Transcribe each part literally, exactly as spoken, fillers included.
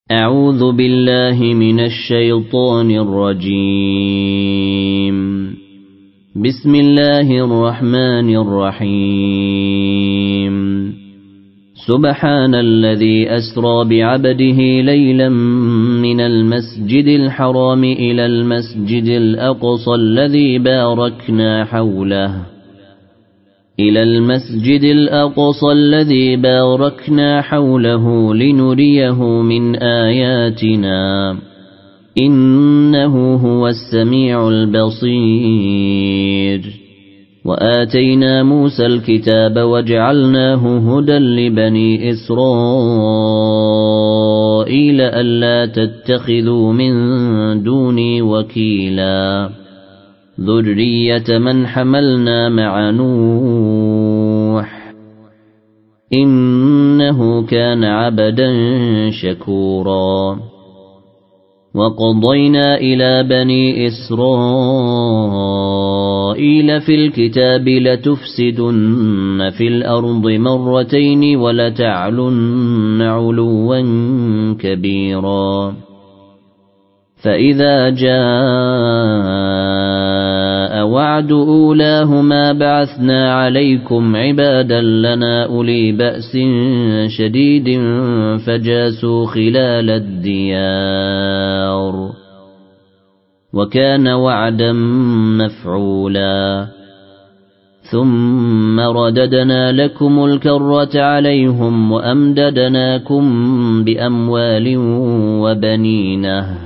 أعوذ بالله من الشيطان الرجيم. بسم الله الرحمن الرحيم. سبحان الذي أسرى بعبده ليلا من المسجد الحرام إلى المسجد الأقصى الذي باركنا حوله إلى المسجد الأقصى الذي باركنا حوله لنريه من آياتنا إنه هو السميع البصير. وآتينا موسى الكتاب وجعلناه هدى لبني إسرائيل ألا تتخذوا من دوني وكيلا ذرية من حملنا مع نوح إنه كان عبدا شكورا. وقضينا إلى بني إسرائيل في الكتاب لتفسدن في الأرض مرتين ولتعلن علوا كبيرا. فإذا جاء وعد أولاهما بعثنا عليكم عبادا لنا أولي بأس شديد فجاسوا خلال الديار وكان وعدا مفعولا. ثم رددنا لكم الكرة عليهم وأمددناكم بأموال وبنينه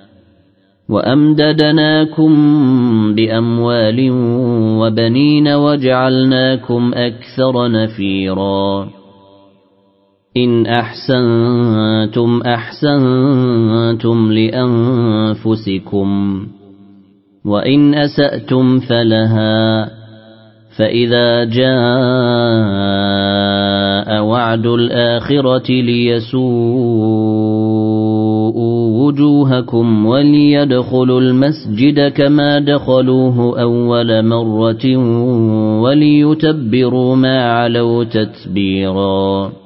وأمددناكم بأموال وبنين وجعلناكم أكثر نفيرا. إن أحسنتم أحسنتم لأنفسكم وإن أسأتم فلها. فإذا جاء وعد الآخرة ليسوءوا وجوهكم وليدخلوا المسجد كما دخلوه أول مرة وليتبروا ما علوا تتبيرا.